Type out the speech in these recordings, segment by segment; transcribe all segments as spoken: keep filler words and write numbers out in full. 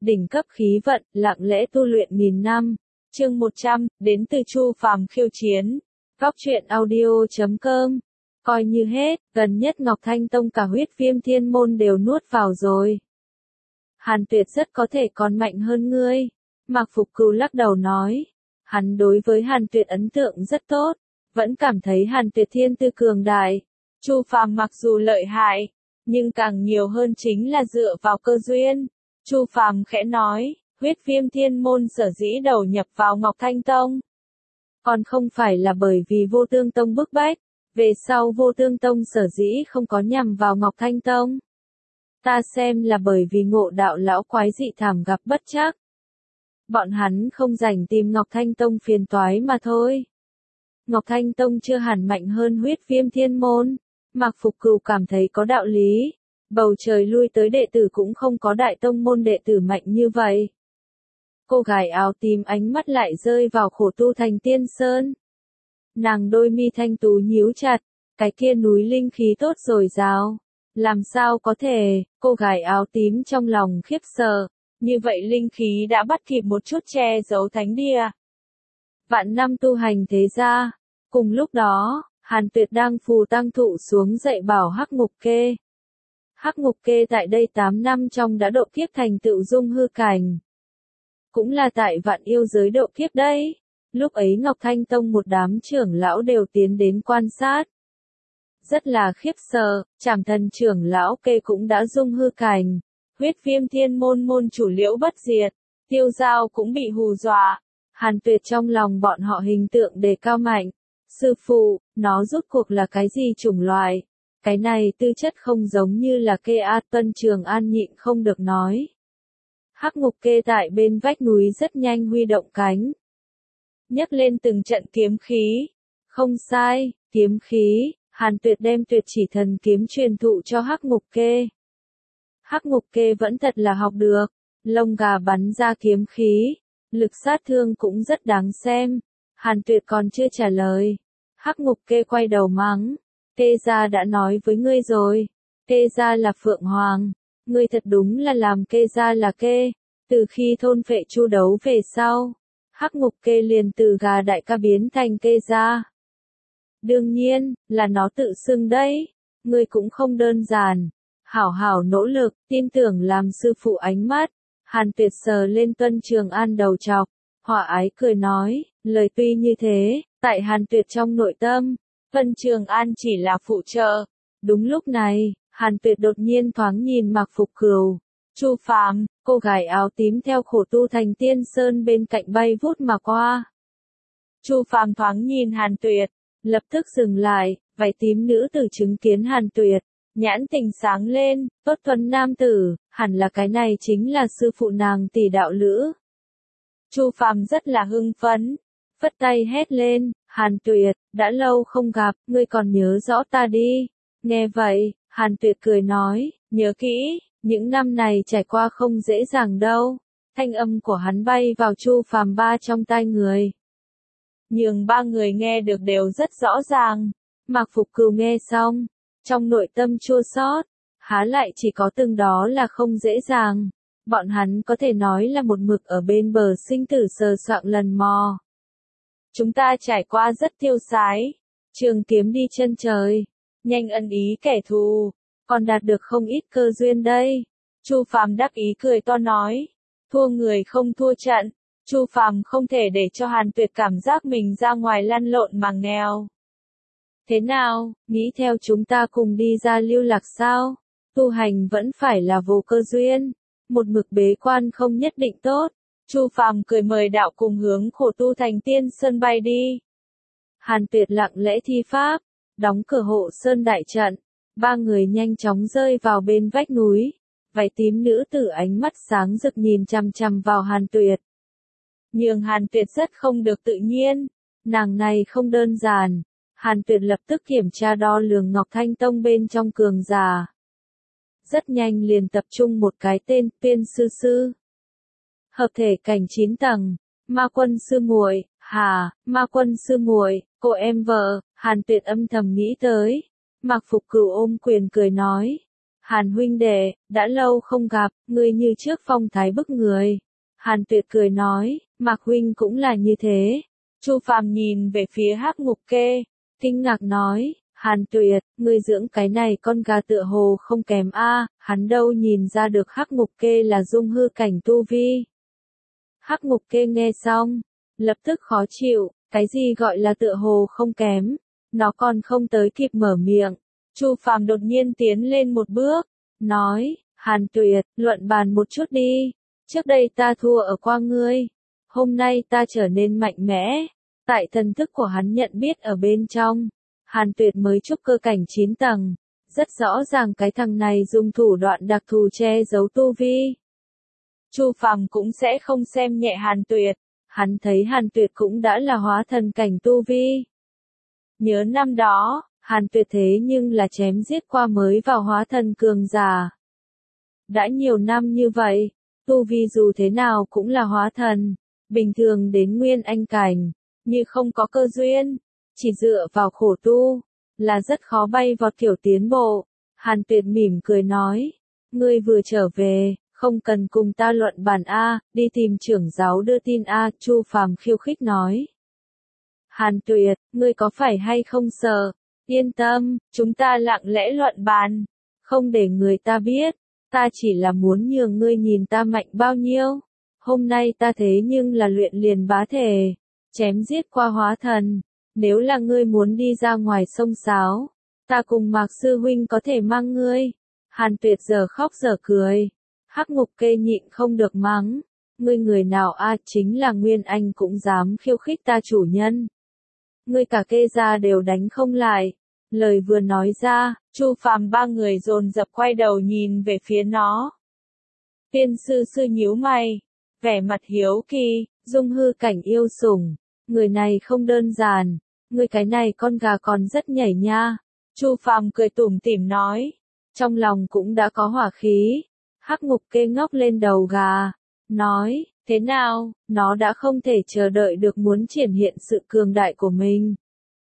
đỉnh cấp khí vận, lặng lẽ tu luyện nghìn năm. Chương một trăm, đến từ Chu Phàm khiêu chiến. Góc truyện audio chấm com. Coi như hết, gần nhất Ngọc Thanh Tông cả huyết viêm thiên môn đều nuốt vào rồi. Hàn Tuyệt rất có thể còn mạnh hơn ngươi. Mạc Phục Cừu lắc đầu nói. Hắn đối với Hàn Tuyệt ấn tượng rất tốt, vẫn cảm thấy Hàn Tuyệt thiên tư cường đại. Chu Phàm mặc dù lợi hại, nhưng càng nhiều hơn chính là dựa vào cơ duyên. Chu Phàm khẽ nói, huyết viêm thiên môn sở dĩ đầu nhập vào Ngọc Thanh Tông. Còn không phải là bởi vì Vô Tương Tông bức bách, về sau Vô Tương Tông sở dĩ không có nhằm vào Ngọc Thanh Tông. Ta xem là bởi vì Ngộ Đạo lão quái dị thảm gặp bất trắc. Bọn hắn không rảnh tìm Ngọc Thanh Tông phiền toái mà thôi. Ngọc Thanh Tông chưa hẳn mạnh hơn huyết viêm thiên môn. Mạc Phục Cừu cảm thấy có đạo lý. Bầu trời lui tới đệ tử cũng không có đại tông môn đệ tử mạnh như vậy. Cô gái áo tím ánh mắt lại rơi vào khổ tu thành tiên sơn. Nàng đôi mi thanh tú nhíu chặt, cái kia núi linh khí tốt dồi dào. Làm sao có thể, cô gái áo tím trong lòng khiếp sợ, như vậy linh khí đã bắt kịp một chút che giấu thánh địa. Vạn năm tu hành thế gia, cùng lúc đó, Hàn Tuyệt đang phù tăng thụ xuống dạy bảo Hắc Ngục Kê. Hắc Ngục Kê tại đây tám năm trong đã độ kiếp thành tựu dung hư cảnh. Cũng là tại vạn yêu giới độ kiếp đấy. Lúc ấy Ngọc Thanh Tông một đám trưởng lão đều tiến đến quan sát. Rất là khiếp sợ, Trảm Thần trưởng lão Kê cũng đã dung hư cảnh. Huyết viêm thiên môn môn chủ Liễu Bất Diệt, Tiêu Giao cũng bị hù dọa. Hàn Tuyệt trong lòng bọn họ hình tượng đề cao mạnh. Sư phụ, nó rốt cuộc là cái gì chủng loại? Cái này tư chất không giống như là Kê A Tuân Trường An nhịn không được nói. Hắc Ngục Kê tại bên vách núi rất nhanh huy động cánh. Nhấc lên từng trận kiếm khí. Không sai, kiếm khí, Hàn Tuyệt đem tuyệt chỉ thần kiếm truyền thụ cho Hắc Ngục Kê. Hắc Ngục Kê vẫn thật là học được, lông gà bắn ra kiếm khí, lực sát thương cũng rất đáng xem. Hàn Tuyệt còn chưa trả lời. Hắc Ngục Kê quay đầu mắng. Kê gia đã nói với ngươi rồi. Kê gia là Phượng Hoàng. Ngươi thật đúng là làm Kê gia là Kê. Từ khi thôn phệ chu đấu về sau, Hắc Ngục Kê liền từ gà đại ca biến thành Kê gia. Đương nhiên, là nó tự xưng đấy. Ngươi cũng không đơn giản. Hảo hảo nỗ lực, tin tưởng làm sư phụ ánh mắt. Hàn Tuyệt sờ lên Tuân Trường An đầu chọc. Hòa ái cười nói, lời tuy như thế, tại Hàn Tuyệt trong nội tâm, Tuân Trường An chỉ là phụ trợ. Đúng lúc này, Hàn Tuyệt đột nhiên thoáng nhìn Mạc Phục Cừu. Chu Phàm, cô gái áo tím theo khổ tu thành tiên sơn bên cạnh bay vút mà qua. Chu Phàm thoáng nhìn Hàn Tuyệt, lập tức dừng lại, váy tím nữ tử chứng kiến Hàn Tuyệt, nhãn tình sáng lên, tốt thuần nam tử, hẳn là cái này chính là sư phụ nàng tỷ đạo lữ. Chu Phàm rất là hưng phấn, phất tay hét lên, Hàn Tuyệt, đã lâu không gặp, ngươi còn nhớ rõ ta đi. Nghe vậy, Hàn Tuyệt cười nói, nhớ kỹ, những năm này trải qua không dễ dàng đâu. Thanh âm của hắn bay vào Chu Phàm ba trong tai người. Nhưng ba người nghe được đều rất rõ ràng. Mạc Phục Cừu nghe xong, trong nội tâm chua xót, há lại chỉ có từng đó là không dễ dàng. Bọn hắn có thể nói là một mực ở bên bờ sinh tử sờ soạng lần mò. Chúng ta trải qua rất tiêu sái, trường kiếm đi chân trời, nhanh ân ý kẻ thù, còn đạt được không ít cơ duyên đây. Chu Phàm đắc ý cười to nói, thua người không thua trận. Chu Phàm không thể để cho Hàn Tuyệt cảm giác mình ra ngoài lăn lộn mà nghèo. Thế nào, nghĩ theo chúng ta cùng đi ra lưu lạc sao? Tu hành vẫn phải là vô cơ duyên. Một mực bế quan không nhất định tốt. Chu Phàm cười mời đạo cùng hướng khổ tu thành tiên sơn bay đi. Hàn Tuyệt lặng lẽ thi pháp, đóng cửa hộ sơn đại trận. Ba người nhanh chóng rơi vào bên vách núi. Váy tím nữ tử ánh mắt sáng rực nhìn chằm chằm vào Hàn Tuyệt. Nhưng Hàn Tuyệt rất không được tự nhiên. Nàng này không đơn giản. Hàn Tuyệt lập tức kiểm tra đo lường Ngọc Thanh Tông bên trong cường giả. Rất nhanh liền tập trung một cái tên, Tiên Sư Sư. Hợp thể cảnh chín tầng, Ma Quân sư muội, hà, Ma Quân sư muội, cô em vợ, Hàn Tuyệt âm thầm nghĩ tới. Mạc Phục Cừu ôm quyền cười nói, Hàn huynh đệ, đã lâu không gặp, ngươi như trước phong thái bức người. Hàn Tuyệt cười nói, Mạc huynh cũng là như thế. Chu Phàm nhìn về phía Hắc Ngục Kê, kinh ngạc nói, Hàn Tuyệt, ngươi dưỡng cái này con gà tựa hồ không kém a, hắn đâu nhìn ra được Hắc Ngục Kê là dung hư cảnh tu vi. Hắc Ngục Kê nghe xong, lập tức khó chịu, cái gì gọi là tựa hồ không kém, nó còn không tới kịp mở miệng. Chu Phàm đột nhiên tiến lên một bước, nói, Hàn Tuyệt, luận bàn một chút đi, trước đây ta thua ở qua ngươi, hôm nay ta trở nên mạnh mẽ, tại thần thức của hắn nhận biết ở bên trong, Hàn Tuyệt mới trúc cơ cảnh chín tầng, rất rõ ràng cái thằng này dùng thủ đoạn đặc thù che giấu tu vi. Chu Phàm cũng sẽ không xem nhẹ Hàn Tuyệt, hắn thấy Hàn Tuyệt cũng đã là hóa thần cảnh tu vi. Nhớ năm đó, Hàn Tuyệt thế nhưng là chém giết qua mới vào hóa thần cường giả. Đã nhiều năm như vậy, tu vi dù thế nào cũng là hóa thần, bình thường đến nguyên anh cảnh, như không có cơ duyên, chỉ dựa vào khổ tu, là rất khó bay vọt kiểu tiến bộ. Hàn Tuyệt mỉm cười nói, ngươi vừa trở về, không cần cùng ta luận bàn a, đi tìm trưởng giáo đưa tin a, Chu Phàm khiêu khích nói. Hàn Tuyệt, ngươi có phải hay không sợ? Yên tâm, chúng ta lặng lẽ luận bàn, không để người ta biết, ta chỉ là muốn nhường ngươi nhìn ta mạnh bao nhiêu. Hôm nay ta thế nhưng là luyện liền bá thể, chém giết qua hóa thần, nếu là ngươi muốn đi ra ngoài sông sáo, ta cùng Mạc sư huynh có thể mang ngươi. Hàn Tuyệt giờ khóc giờ cười, Hắc Ngục Kê nhịn không được mắng, ngươi người nào a, chính là Nguyên Anh cũng dám khiêu khích ta chủ nhân. Ngươi cả Kê gia đều đánh không lại. Lời vừa nói ra, Chu Phàm ba người dồn dập quay đầu nhìn về phía nó. Tiên sư sư nhíu mày, vẻ mặt hiếu kỳ, dung hư cảnh yêu sủng, người này không đơn giản, người cái này con gà còn rất nhảy nha. Chu Phàm cười tủm tỉm nói, trong lòng cũng đã có hỏa khí. Hắc Ngục Kê ngóc lên đầu gà, nói, thế nào, nó đã không thể chờ đợi được muốn triển hiện sự cường đại của mình.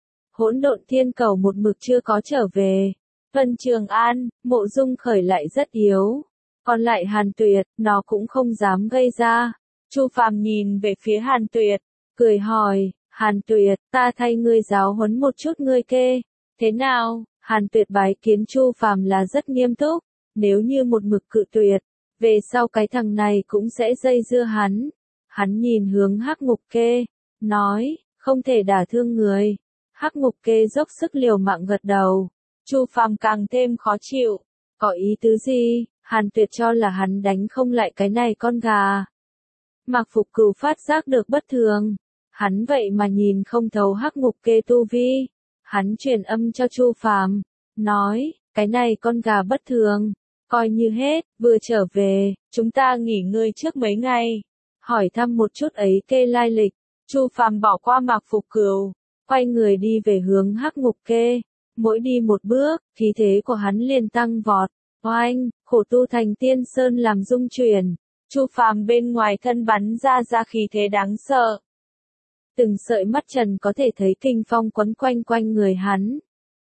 Hỗn độn thiên cầu một mực chưa có trở về. Vân Trường An, Mộ Dung Khởi lại rất yếu. Còn lại Hàn Tuyệt, nó cũng không dám gây ra. Chu Phàm nhìn về phía Hàn Tuyệt, cười hỏi, Hàn Tuyệt, ta thay ngươi giáo huấn một chút ngươi Kê. Thế nào? Hàn Tuyệt bái kiến Chu Phàm là rất nghiêm túc. Nếu như một mực cự tuyệt, về sau cái thằng này cũng sẽ dây dưa hắn. Hắn nhìn hướng Hắc Ngục Kê, nói, không thể đả thương người. Hắc Ngục Kê dốc sức liều mạng gật đầu. Chu Phàm càng thêm khó chịu. Có ý tứ gì? Hàn Tuyệt cho là hắn đánh không lại cái này con gà. Mạc Phục Cửu phát giác được bất thường. Hắn vậy mà nhìn không thấu Hắc Ngục Kê tu vi. Hắn truyền âm cho Chu Phàm, nói, cái này con gà bất thường. Coi như hết, vừa trở về, chúng ta nghỉ ngơi trước mấy ngày. Hỏi thăm một chút ấy Kê lai lịch. Chu Phàm bỏ qua Mạc Phục Cửu, quay người đi về hướng Hắc Ngục Kê. Mỗi đi một bước, khí thế của hắn liền tăng vọt. Oanh, khổ tu thành tiên sơn làm rung chuyển. Chu Phàm bên ngoài thân bắn ra ra khí thế đáng sợ. Từng sợi mắt trần có thể thấy kinh phong quấn quanh quanh người hắn.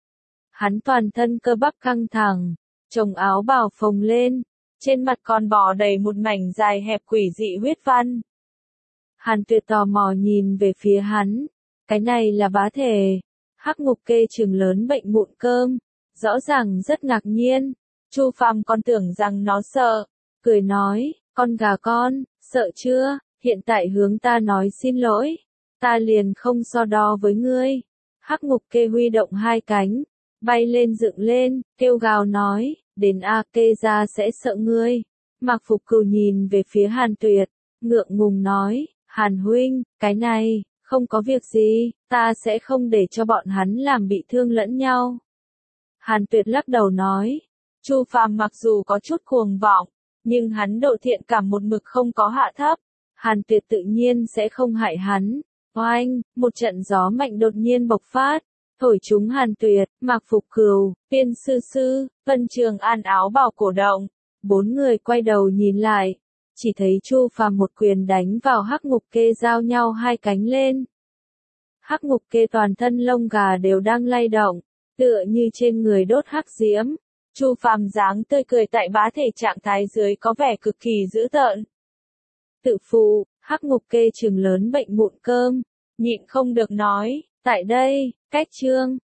Hắn toàn thân cơ bắp căng thẳng, chồng áo bào phồng lên, trên mặt còn bỏ đầy một mảnh dài hẹp quỷ dị huyết văn. Hàn Tuyệt tò mò nhìn về phía hắn, cái này là bá thể. Hắc Ngục Kê trừng lớn bệnh mụn cơm, rõ ràng rất ngạc nhiên. Chu Phàm còn tưởng rằng nó sợ, cười nói, con gà con, sợ chưa, hiện tại hướng ta nói xin lỗi, ta liền không so đo với ngươi. Hắc Ngục Kê huy động hai cánh, bay lên dựng lên, kêu gào nói, đến A Kê gia sẽ sợ ngươi. Mạc Phục Cửu nhìn về phía Hàn Tuyệt, ngượng ngùng nói, Hàn huynh, cái này, không có việc gì, ta sẽ không để cho bọn hắn làm bị thương lẫn nhau. Hàn Tuyệt lắc đầu nói, Chu Phàm mặc dù có chút cuồng vọng, nhưng hắn độ thiện cảm một mực không có hạ thấp. Hàn Tuyệt tự nhiên sẽ không hại hắn. Oanh, một trận gió mạnh đột nhiên bộc phát, thổi chúng Hàn Tuyệt, Mạc Phục Cửu, Tiên sư sư, Vân Trường An áo bào cổ động. Bốn người quay đầu nhìn lại, chỉ thấy Chu Phàm một quyền đánh vào Hắc Ngục Kê giao nhau hai cánh lên. Hắc Ngục Kê toàn thân lông gà đều đang lay động, tựa như trên người đốt hắc diễm. Chu Phàm dáng tươi cười tại bá thể trạng thái dưới có vẻ cực kỳ dữ tợn. Tự phụ, hắc ngục kê chừng lớn bệnh mụn cơm, nhịn không được nói, tại đây, cách chương,